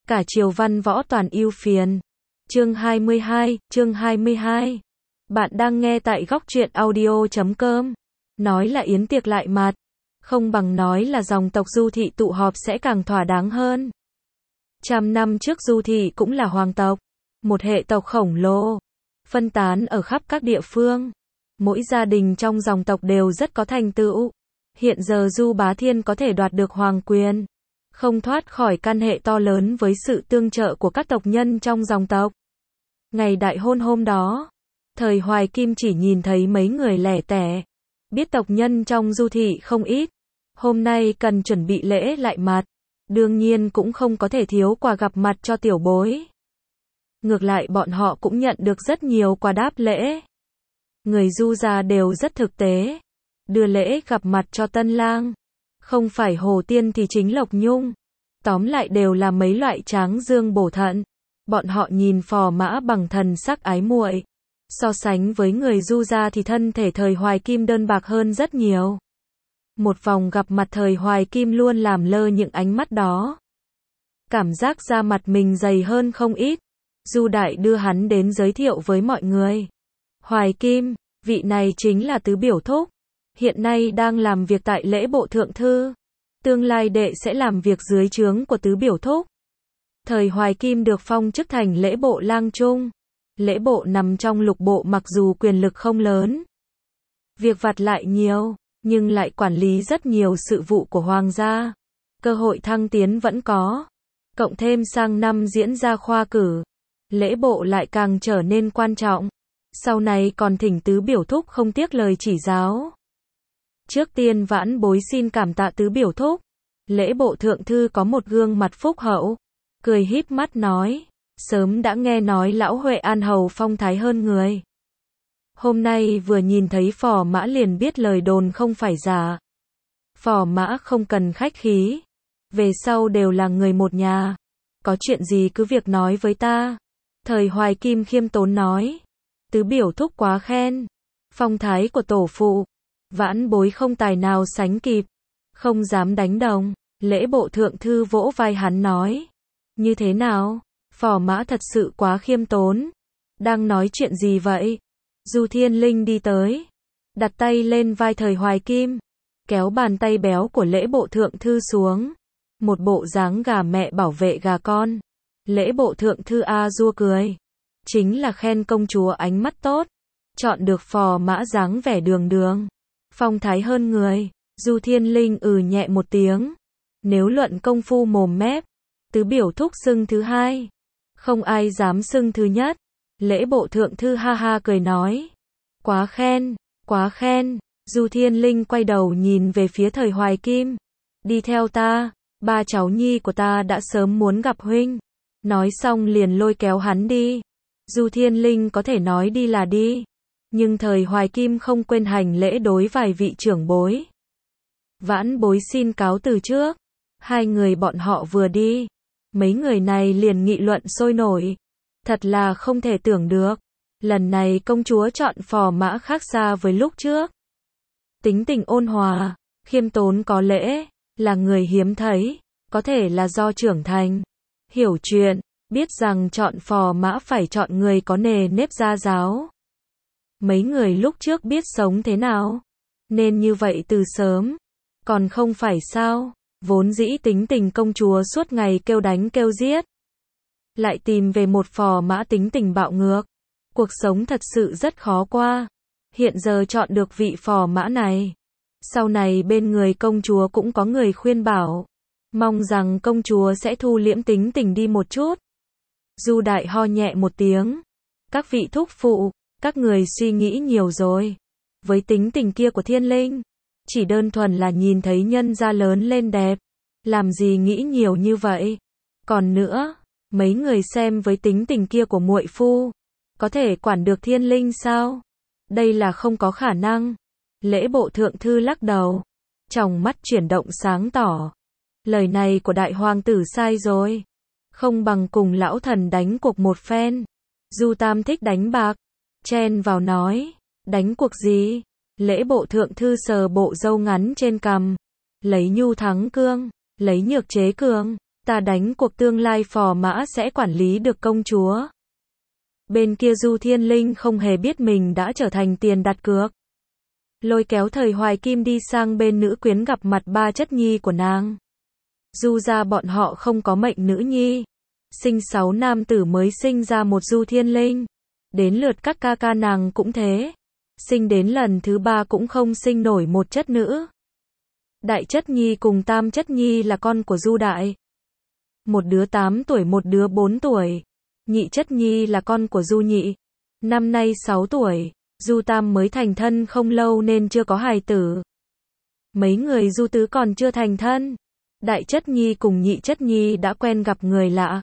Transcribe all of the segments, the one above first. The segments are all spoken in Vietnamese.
Cả triều văn võ toàn ưu phiền. Chương 22. Bạn đang nghe tại góc truyện audio.com. Nói là yến tiệc lại mặt, không bằng nói là dòng tộc Du thị tụ họp sẽ càng thỏa đáng hơn. Trăm năm trước Du thị cũng là hoàng tộc, một hệ tộc khổng lồ, phân tán ở khắp các địa phương. Mỗi gia đình trong dòng tộc đều rất có thành tựu. Hiện giờ Du Bá Thiên có thể đoạt được hoàng quyền, không thoát khỏi căn hệ to lớn với sự tương trợ của các tộc nhân trong dòng tộc. Ngày đại hôn hôm đó, thời Hoài Kim chỉ nhìn thấy mấy người lẻ tẻ, biết tộc nhân trong Du thị không ít. Hôm nay cần chuẩn bị lễ lại mặt, đương nhiên cũng không có thể thiếu quà gặp mặt cho tiểu bối. Ngược lại bọn họ cũng nhận được rất nhiều quà đáp lễ. Người Du gia đều rất thực tế, đưa lễ gặp mặt cho tân lang. Không phải Hồ Tiên thì chính Lộc Nhung. Tóm lại đều là mấy loại tráng dương bổ thận. Bọn họ nhìn Phò Mã bằng thần sắc ái muội. So sánh với người Du gia thì thân thể thời Hoài Kim đơn bạc hơn rất nhiều. Một vòng gặp mặt thời Hoài Kim luôn làm lơ những ánh mắt đó. Cảm giác da mặt mình dày hơn không ít. Du Đại đưa hắn đến giới thiệu với mọi người. Hoài Kim, vị này chính là tứ biểu thúc. Hiện nay đang làm việc tại lễ bộ thượng thư. Tương lai đệ sẽ làm việc dưới trướng của tứ biểu thúc. Thời Hoài Kim được phong chức thành lễ bộ lang trung. Lễ bộ nằm trong lục bộ, mặc dù quyền lực không lớn, việc vặt lại nhiều, nhưng lại quản lý rất nhiều sự vụ của hoàng gia. Cơ hội thăng tiến vẫn có. Cộng thêm sang năm diễn ra khoa cử, lễ bộ lại càng trở nên quan trọng. Sau này còn thỉnh tứ biểu thúc không tiếc lời chỉ giáo. Trước tiên vãn bối xin cảm tạ tứ biểu thúc. Lễ bộ thượng thư có một gương mặt phúc hậu, cười híp mắt nói, sớm đã nghe nói lão Huệ An hầu phong thái hơn người. Hôm nay vừa nhìn thấy Phò Mã liền biết lời đồn không phải giả. Phò Mã không cần khách khí, về sau đều là người một nhà. Có chuyện gì cứ việc nói với ta. Thời Hoài Kim khiêm tốn nói, tứ biểu thúc quá khen. Phong thái của tổ phụ, vãn bối không tài nào sánh kịp, không dám đánh đồng. Lễ bộ thượng thư vỗ vai hắn nói, như thế nào? Phò Mã thật sự quá khiêm tốn. Đang nói chuyện gì vậy? Du Thiên Linh đi tới, đặt tay lên vai thời Hoài Kim, kéo bàn tay béo của lễ bộ thượng thư xuống. Một bộ dáng gà mẹ bảo vệ gà con. Lễ bộ thượng thư a dua cười. Chính là khen công chúa ánh mắt tốt, chọn được Phò Mã dáng vẻ đường đường, phong thái hơn người. Du Thiên Linh nhẹ một tiếng. Nếu luận công phu mồm mép, tứ biểu thúc xưng thứ hai, không ai dám xưng thứ nhất. Lễ bộ thượng thư ha ha cười nói, quá khen, quá khen. Du Thiên Linh quay đầu nhìn về phía thời Hoài Kim, đi theo ta, ba cháu nhi của ta đã sớm muốn gặp huynh. Nói xong liền lôi kéo hắn đi. Du Thiên Linh có thể nói đi là đi, nhưng thời Hoài Kim không quên hành lễ đối vài vị trưởng bối. Vãn bối xin cáo từ trước. Hai người bọn họ vừa đi, mấy người này liền nghị luận sôi nổi. Thật là không thể tưởng được, lần này công chúa chọn Phò Mã khác xa với lúc trước. Tính tình ôn hòa, khiêm tốn có lễ, là người hiếm thấy. Có thể là do trưởng thành, hiểu chuyện, biết rằng chọn Phò Mã phải chọn người có nề nếp gia giáo. Mấy người lúc trước biết sống thế nào, nên như vậy từ sớm. Còn không phải sao? Vốn dĩ tính tình công chúa suốt ngày kêu đánh kêu giết, lại tìm về một Phò Mã tính tình bạo ngược. Cuộc sống thật sự rất khó qua. Hiện giờ chọn được vị Phò Mã này, sau này bên người công chúa cũng có người khuyên bảo, mong rằng công chúa sẽ thu liễm tính tình đi một chút. Du Đại ho nhẹ một tiếng. Các vị thúc phụ, các người suy nghĩ nhiều rồi. Với tính tình kia của Thiên Linh, chỉ đơn thuần là nhìn thấy nhân gia lớn lên đẹp, làm gì nghĩ nhiều như vậy. Còn nữa, mấy người xem với tính tình kia của muội phu, có thể quản được Thiên Linh sao? Đây là không có khả năng. Lễ bộ thượng thư lắc đầu, tròng mắt chuyển động sáng tỏ. Lời này của đại hoàng tử sai rồi. Không bằng cùng lão thần đánh cuộc một phen. Du Tam thích đánh bạc, chen vào nói, đánh cuộc gì? Lễ bộ thượng thư sờ bộ râu ngắn trên cằm, lấy nhu thắng cương, lấy nhược chế cường, Ta đánh cuộc tương lai phò mã sẽ quản lý được công chúa. Bên kia Du Thiên Linh không hề biết mình đã trở thành tiền đặt cược. Lôi kéo Thời Hoài Kim đi sang bên nữ quyến gặp mặt ba chất nhi của nàng. Du gia bọn họ không có mệnh nữ nhi. Sinh 6 nam tử mới sinh ra một Du Thiên Linh. Đến lượt các ca ca nàng cũng thế. Sinh đến lần thứ 3 cũng không sinh nổi một chất nữ. Đại chất nhi cùng tam chất nhi là con của Du Đại. Một đứa 8 tuổi một đứa 4 tuổi. Nhị chất nhi là con của Du Nhị. Năm nay 6 tuổi. Du Tam mới thành thân không lâu nên chưa có hài tử. Mấy người Du Tứ còn chưa thành thân. Đại chất nhi cùng nhị chất nhi đã quen gặp người lạ.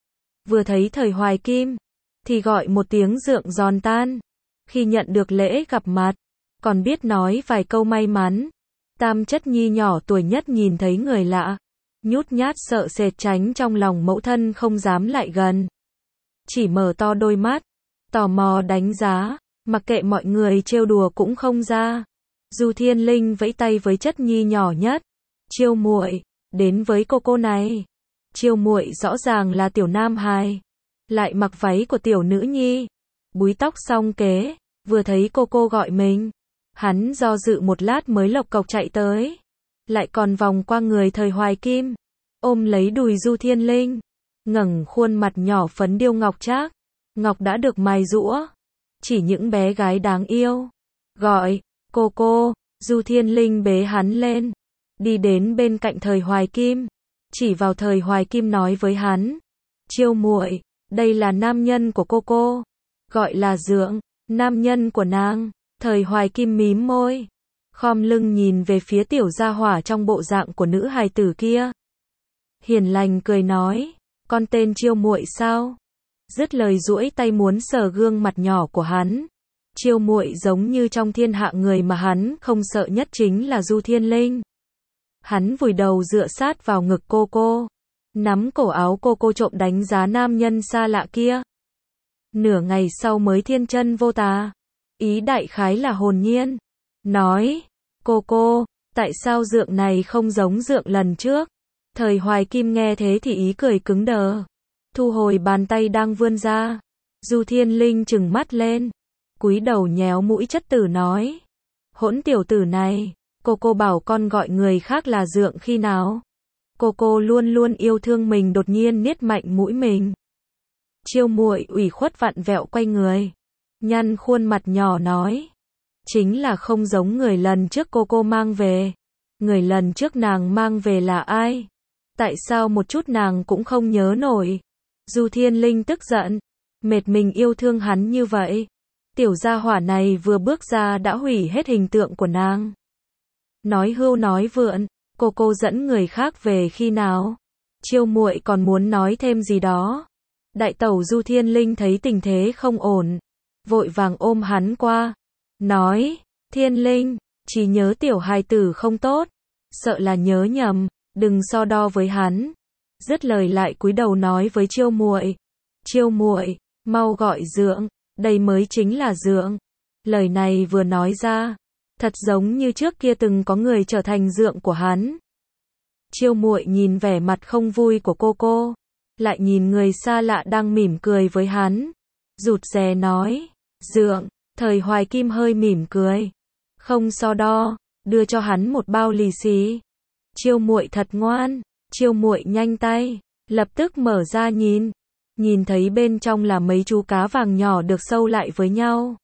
Vừa thấy Thời Hoài Kim, thì gọi một tiếng dượng giòn tan. Khi nhận được lễ gặp mặt, còn biết nói vài câu may mắn. Tam chất nhi nhỏ tuổi nhất nhìn thấy người lạ, nhút nhát sợ sệt tránh trong lòng mẫu thân không dám lại gần. Chỉ mở to đôi mắt, tò mò đánh giá, mặc kệ mọi người trêu đùa cũng không ra. Du Thiên Linh vẫy tay với chất nhi nhỏ nhất. Chiêu muội, đến với cô này. Chiêu muội rõ ràng là tiểu nam hài, lại mặc váy của tiểu nữ nhi, búi tóc song kế, vừa thấy cô gọi mình, hắn do dự một lát mới lộc cộc chạy tới, lại còn vòng qua người Thời Hoài Kim, ôm lấy đùi Du Thiên Linh, ngẩng khuôn mặt nhỏ phấn điêu ngọc trác, ngọc đã được mài giũa, chỉ những bé gái đáng yêu, gọi, cô, Du Thiên Linh bế hắn lên, đi đến bên cạnh Thời Hoài Kim, chỉ vào Thời Hoài Kim nói với hắn, chiêu muội, đây là nam nhân của cô, gọi là dượng, nam nhân của nàng. Thời Hoài Kim mím môi, khom lưng nhìn về phía tiểu gia hỏa trong bộ dạng của nữ hài tử kia. Hiền lành cười nói, con tên chiêu muội sao? Dứt lời duỗi tay muốn sờ gương mặt nhỏ của hắn. Chiêu muội giống như trong thiên hạ người mà hắn không sợ nhất chính là Du Thiên Linh. Hắn vùi đầu dựa sát vào ngực cô, nắm cổ áo cô trộm đánh giá nam nhân xa lạ kia. Nửa ngày sau mới thiên chân vô tà, ý đại khái là hồn nhiên, nói, cô, tại sao dượng này không giống dượng lần trước? Thời Hoài Kim nghe thế thì ý cười cứng đờ, thu hồi bàn tay đang vươn ra. Du Thiên Linh trừng mắt lên, cúi đầu nhéo mũi chất tử nói, hỗn tiểu tử này, cô bảo con gọi người khác là dượng khi nào? Cô luôn luôn yêu thương mình đột nhiên niết mạnh mũi mình. Chiêu muội ủy khuất vặn vẹo quay người, nhăn khuôn mặt nhỏ nói, chính là không giống người lần trước cô mang về. Người lần trước nàng mang về là ai? Tại sao một chút nàng cũng không nhớ nổi? Du Thiên Linh tức giận, mệt mình yêu thương hắn như vậy. Tiểu gia hỏa này vừa bước ra đã hủy hết hình tượng của nàng. Nói hưu nói vượn, cô dẫn người khác về khi nào? Chiêu muội còn muốn nói thêm gì đó. Đại tẩu Du Thiên Linh thấy tình thế không ổn, vội vàng ôm hắn qua, nói, Thiên Linh, chỉ nhớ tiểu hài tử không tốt, sợ là nhớ nhầm, đừng so đo với hắn. Dứt lời lại cúi đầu nói với chiêu muội, mau gọi dượng, đây mới chính là dượng. Lời này vừa nói ra, thật giống như trước kia từng có người trở thành dượng của hắn. Chiêu muội nhìn vẻ mặt không vui của cô, lại nhìn người xa lạ đang mỉm cười với hắn, rụt rè nói, dượng. Thời Hoài Kim hơi mỉm cười, không so đo, đưa cho hắn một bao lì xì. Chiêu muội thật ngoan, chiêu muội nhanh tay, lập tức mở ra nhìn thấy bên trong là mấy chú cá vàng nhỏ được sâu lại với nhau.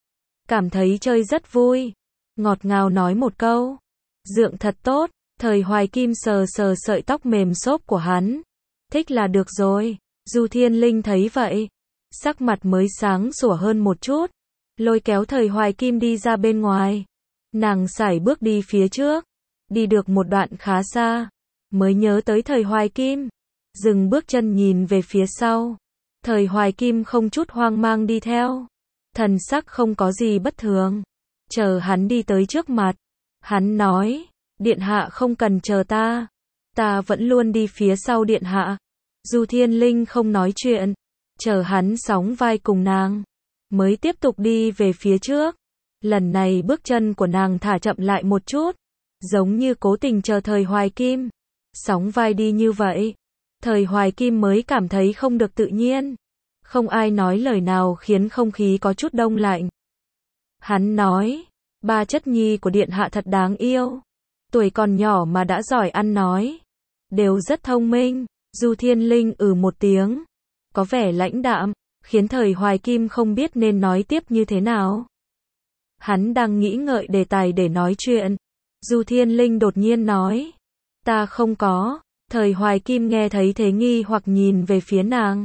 Cảm thấy chơi rất vui, ngọt ngào nói một câu, dượng thật tốt. Thời Hoài Kim sờ sợi tóc mềm xốp của hắn, thích là được rồi. Du Thiên Linh thấy vậy, sắc mặt mới sáng sủa hơn một chút, lôi kéo Thời Hoài Kim đi ra bên ngoài. Nàng sải bước đi phía trước, đi được một đoạn khá xa, mới nhớ tới Thời Hoài Kim, dừng bước chân nhìn về phía sau. Thời Hoài Kim không chút hoang mang đi theo, thần sắc không có gì bất thường. Chờ hắn đi tới trước mặt, hắn nói, điện hạ không cần chờ ta vẫn luôn đi phía sau điện hạ. Du Thiên Linh không nói chuyện, chờ hắn sóng vai cùng nàng, mới tiếp tục đi về phía trước. Lần này bước chân của nàng thả chậm lại một chút, giống như cố tình chờ Thời Hoài Kim. Sóng vai đi như vậy, Thời Hoài Kim mới cảm thấy không được tự nhiên. Không ai nói lời nào khiến không khí có chút đông lạnh. Hắn nói, ba chất nhi của điện hạ thật đáng yêu. Tuổi còn nhỏ mà đã giỏi ăn nói. Đều rất thông minh. Du Thiên Linh một tiếng. Có vẻ lãnh đạm, khiến Thời Hoài Kim không biết nên nói tiếp như thế nào. Hắn đang nghĩ ngợi đề tài để nói chuyện. Du Thiên Linh đột nhiên nói. Ta không có. Thời Hoài Kim nghe thấy thế nghi hoặc nhìn về phía nàng.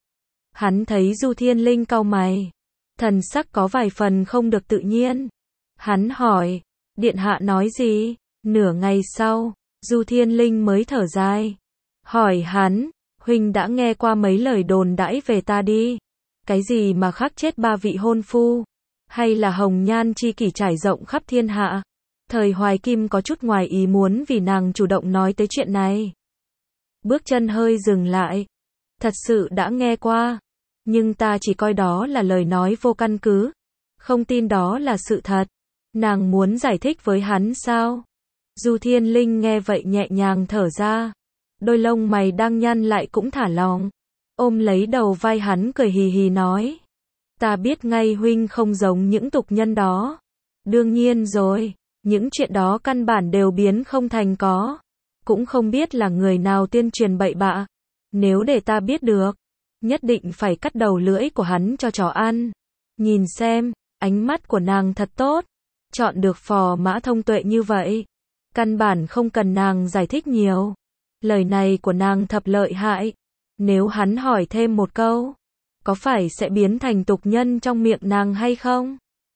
Hắn thấy Du Thiên Linh cau mày. Thần sắc có vài phần không được tự nhiên. Hắn hỏi. Điện hạ nói gì? Nửa ngày sau, Du Thiên Linh mới thở dài. Hỏi hắn. Huynh đã nghe qua mấy lời đồn đãi về ta đi. Cái gì mà khắc chết 3 vị hôn phu? Hay là hồng nhan chi kỷ trải rộng khắp thiên hạ? Thời Hoài Kim có chút ngoài ý muốn vì nàng chủ động nói tới chuyện này. Bước chân hơi dừng lại. Thật sự đã nghe qua. Nhưng ta chỉ coi đó là lời nói vô căn cứ. Không tin đó là sự thật. Nàng muốn giải thích với hắn sao? Du Thiên Linh nghe vậy nhẹ nhàng thở ra. Đôi lông mày đang nhăn lại cũng thả lỏng. Ôm lấy đầu vai hắn cười hì hì nói. Ta biết ngay huynh không giống những tục nhân đó. Đương nhiên rồi. Những chuyện đó căn bản đều biến không thành có. Cũng không biết là người nào tuyên truyền bậy bạ. Nếu để ta biết được, nhất định phải cắt đầu lưỡi của hắn cho chó ăn. Nhìn xem, ánh mắt của nàng thật tốt. Chọn được phò mã thông tuệ như vậy. Căn bản không cần nàng giải thích nhiều. Lời này của nàng thật lợi hại. Nếu hắn hỏi thêm một câu, có phải sẽ biến thành tục nhân trong miệng nàng hay không?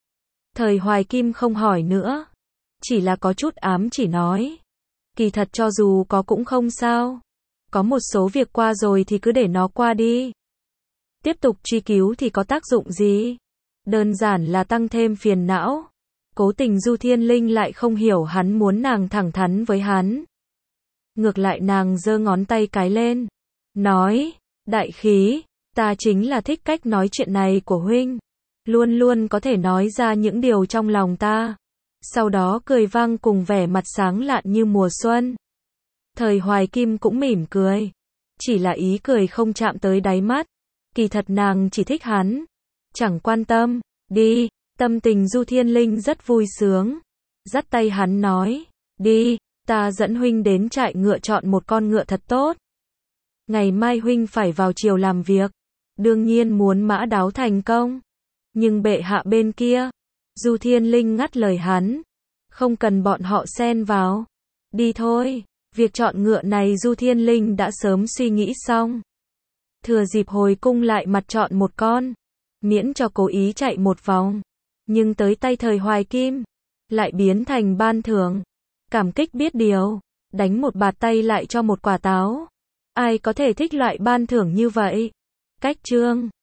Thời Hoài Kim không hỏi nữa. Chỉ là có chút ám chỉ nói. Kỳ thật cho dù có cũng không sao. Có một số việc qua rồi thì cứ để nó qua đi. Tiếp tục truy cứu thì có tác dụng gì? Đơn giản là tăng thêm phiền não. Cố tình Du Thiên Linh lại không hiểu hắn muốn nàng thẳng thắn với hắn. Ngược lại nàng giơ ngón tay cái lên. Nói, đại khí, ta chính là thích cách nói chuyện này của huynh. Luôn luôn có thể nói ra những điều trong lòng ta. Sau đó cười vang cùng vẻ mặt sáng lạn như mùa xuân. Thời Hoài Kim cũng mỉm cười. Chỉ là ý cười không chạm tới đáy mắt. Kỳ thật nàng chỉ thích hắn. Chẳng quan tâm, đi. Tâm tình Du Thiên Linh rất vui sướng. Dắt tay hắn nói, đi, ta dẫn huynh đến trại ngựa chọn một con ngựa thật tốt. Ngày mai huynh phải vào triều làm việc. Đương nhiên muốn mã đáo thành công. Nhưng bệ hạ bên kia. Du Thiên Linh ngắt lời hắn. Không cần bọn họ xen vào. Đi thôi. Việc chọn ngựa này Du Thiên Linh đã sớm suy nghĩ xong. Thừa dịp hồi cung lại mặt chọn một con. Miễn cho cố ý chạy một vòng. Nhưng tới tay Thời Hoài Kim. Lại biến thành ban thưởng. Cảm kích biết điều. Đánh một bạt tay lại cho một quả táo. Ai có thể thích loại ban thưởng như vậy? Cách chương